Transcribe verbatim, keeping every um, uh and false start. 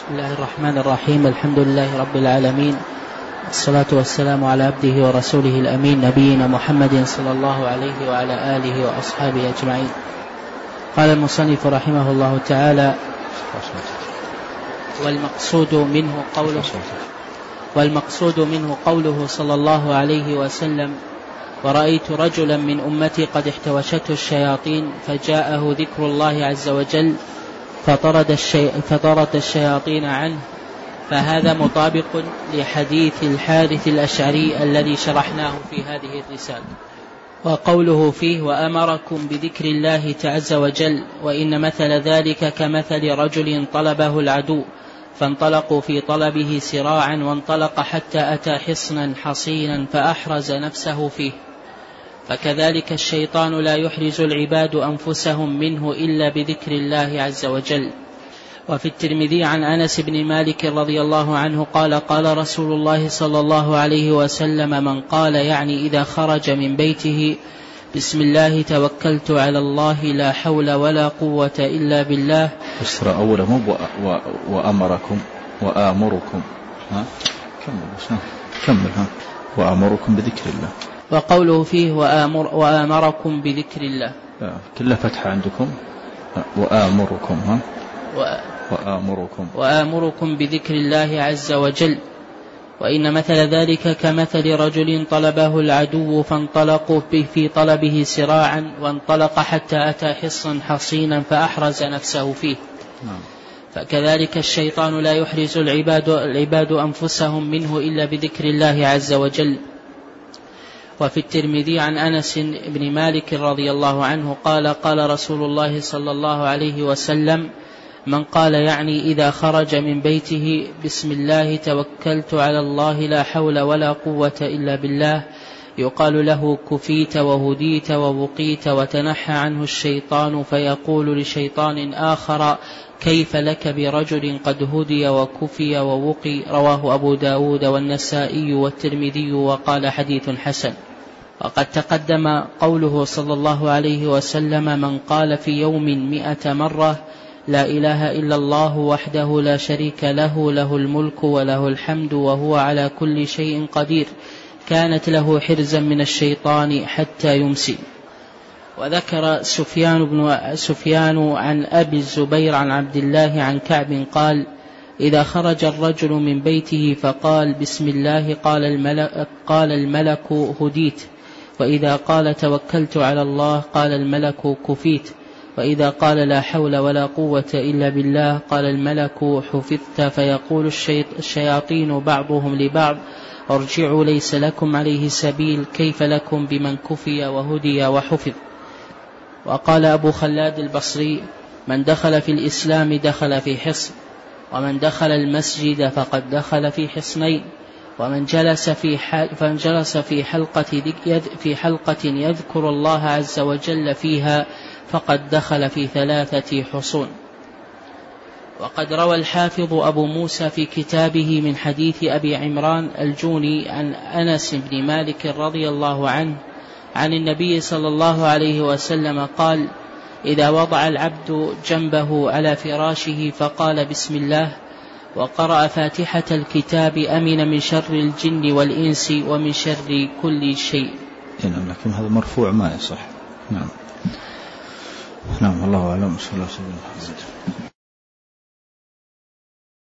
بسم الله الرحمن الرحيم. الحمد لله رب العالمين، الصلاة والسلام على عبده ورسوله الأمين نبينا محمد صلى الله عليه وعلى آله وأصحابه أجمعين. قال المصنف رحمه الله تعالى: والمقصود منه قوله والمقصود منه قوله صلى الله عليه وسلم: ورأيت رجلا من أمتي قد احتوشته الشياطين فجاءه ذكر الله عز وجل فطرد, الشي... فطرد الشياطين عنه. فهذا مطابق لحديث الحارث الأشعري الذي شرحناه في هذه الرسالة. وقوله فيه: وأمركم بذكر الله عز وجل، وإن مثل ذلك كمثل رجل طلبه العدو فانطلقوا في طلبه سراعا، وانطلق حتى أتى حصنا حصينا فأحرز نفسه فيه. فكذلك الشيطان لا يحرز العباد أنفسهم منه إلا بذكر الله عز وجل. وفي الترمذي عن أنس بن مالك رضي الله عنه قال: قال رسول الله صلى الله عليه وسلم: من قال يعني إذا خرج من بيته: بسم الله توكلت على الله لا حول ولا قوة إلا بالله. اسرى أوله وأمركم وآمركم ها كمل كمل ها وآمركم بذكر الله. وقوله فيه: وآمر وآمركم بذكر الله كلها فتحة عندكم. وآمركم ها و... وآمركم وآمركم بذكر الله عز وجل. وإن مثل ذلك كمثل رجل طلبه العدو فانطلقوا في طلبه سراعا، وانطلق حتى أتى حصا حصينا فأحرز نفسه فيه. نعم. فكذلك الشيطان لا يحرز العباد, العباد أنفسهم منه إلا بذكر الله عز وجل. وفي الترمذي عن أنس بن مالك رضي الله عنه قال: قال رسول الله صلى الله عليه وسلم: من قال يعني إذا خرج من بيته: بسم الله توكلت على الله لا حول ولا قوة إلا بالله، يقال له: كفيت وهديت ووقيت وتنحى عنه الشيطان، فيقول لشيطان آخر: كيف لك برجل قد هدي وكفي ووقي. رواه أبو داود والنسائي والترمذي وقال: حديث حسن. وقد تقدم قوله صلى الله عليه وسلم: من قال في يوم مئة مرة: لا إله إلا الله وحده لا شريك له، له الملك وله الحمد وهو على كل شيء قدير، كانت له حرزا من الشيطان حتى يمسي. وذكر سفيان بن سفيان عن أبي الزبير عن عبد الله عن كعب قال: إذا خرج الرجل من بيته فقال: بسم الله قال الملك, قال الملك: هديت. وإذا قال: توكلت على الله قال الملك: كفيت. وإذا قال: لا حول ولا قوة إلا بالله قال الملك: حفظت. فيقول الشياطين بعضهم لبعض: ارجعوا ليس لكم عليه سبيل، كيف لكم بمن كفي وهدي وحفظ. وقال أبو خلاد البصري: من دخل في الإسلام دخل في حصن، ومن دخل المسجد فقد دخل في حصنين، ومن جلس في فمن جلس في حلقة في حلقة يذكر الله عز وجل فيها فقد دخل في ثلاثة حصون. وقد روى الحافظ أبو موسى في كتابه من حديث أبي عمران الجوني عن أنس بن مالك رضي الله عنه عن النبي صلى الله عليه وسلم قال: إذا وضع العبد جنبه على فراشه فقال: بسم الله، وقرأ فاتحة الكتاب، أمن من شر الجن والإنس ومن شر كل شيء. نعم، لكن هذا مرفوع ما يصح. نعم نعم، الله أعلم. صلى الله عليه وسلم.